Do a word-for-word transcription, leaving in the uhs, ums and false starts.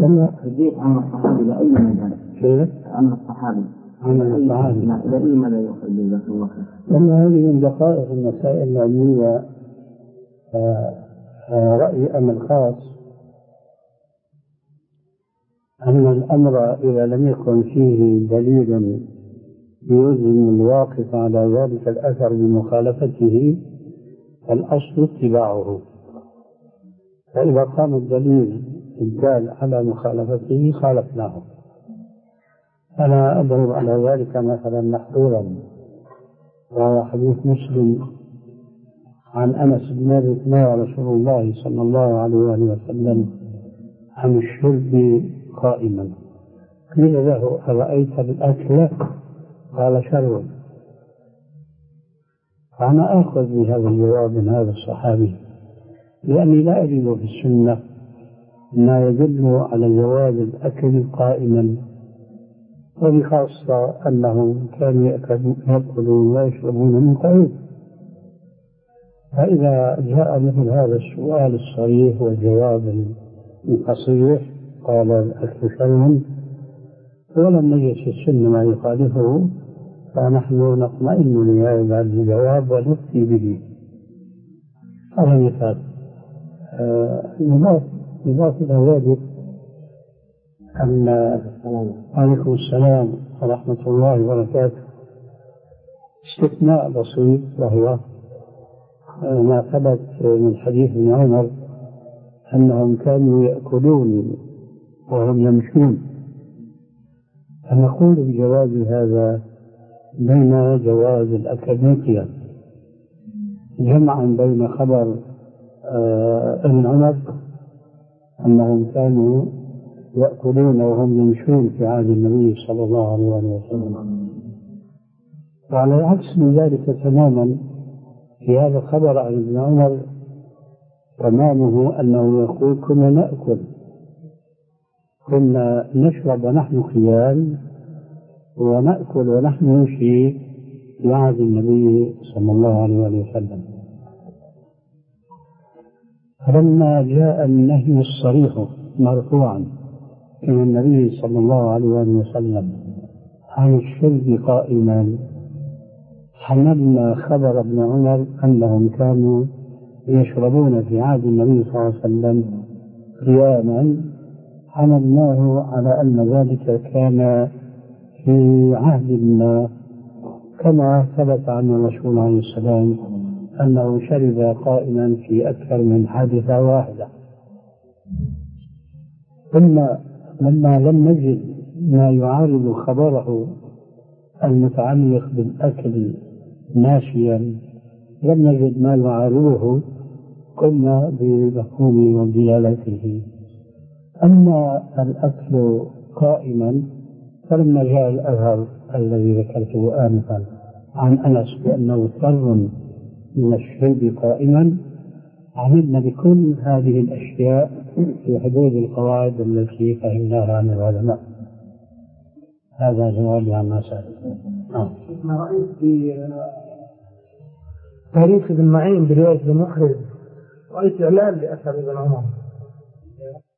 حديث عن الصحابي لأي مدى؟ كيف؟ عن الصحابي عن الصحابي لأي مدى يخرج ذاك الله؟ لأن هذه من دقائق المسائل العلمية. رأي أمر خاص أن الأمر إذا لم يكن فيه دليل يلزم الواقف على ذلك الأثر بمخالفته فالأصل اتباعه، فإذا قام الدليل الدال على مخالفته خالفناه. أنا أضرب على ذلك مثلا محظورا، وهو حديث مسلم عن أنس بن مالك نهى رسول الله صلى الله عليه وسلم عن الشرب قائما. قيل له أرأيت الأكل؟ قال شرب. فأنا آخذ بهذا الجواب من هذا الصحابي، لأني لا أجد في السنة ما يدل على جواز الأكل قائما، وبخاصة أنهم كانوا يأكلون ويشربون من قعود. فإذا جاء مثل هذا السؤال الصريح والجواب الفصيح قال الأكل شرب ولم نجد في السنة ما يخالفه، فنحن نطمئن لهذا الجواب ونفتي به. هذا مثال. يضاف إلى ذلك أن عليكم السلام ورحمة الله وبركاته استثناء بسيط، وهو ما ثبت من حديث ابن عمر أنهم كانوا يأكلون وهم يمشون. فنقول بجواز هذا بين جواز الأكل جمعا بين خبر ابن عمر أنهم كانوا يأكلون وهم يمشون في عهد النبي صلى الله عليه وسلم، وعلى العكس من ذلك تماما في هذا الخبر عن ابن عمر تمامه أنه يقول كنا نأكل كنا نشرب ونحن خيال ونأكل ونحن نمشي في عهد النبي صلى الله عليه وسلم. فلما جاء النهي الصريح مرفوعا من النبي صلى الله عليه وسلم عن الشرب قائما، حملنا خبر ابن عمر أنهم كانوا يشربون في عهد النبي صلى الله عليه وسلم قياما، حملناه على أن ذلك كان في عهد الله، كما ثبت عن الرسول عليه السلام أنه شرب قائما في أكثر من حادثة واحدة. ثم لما لم نجد ما يعارض خبره المتعلق بالأكل ماشيا، لم نجد ما يعارضه، قلنا بمفهوم ودلالته. أما الأكل قائما فلما جاء الأثر الذي ذكرته آنفا عن أنس بأنه سر من الشرب قائما، عملنا بكل هذه الأشياء في حدود القواعد التي فهمناها عن العلماء. هذا جواب عما سأل. ما رأيت في تاريخ ابن معين برواية ابن مخرج، رأيت إعلان لأثر ابن عمر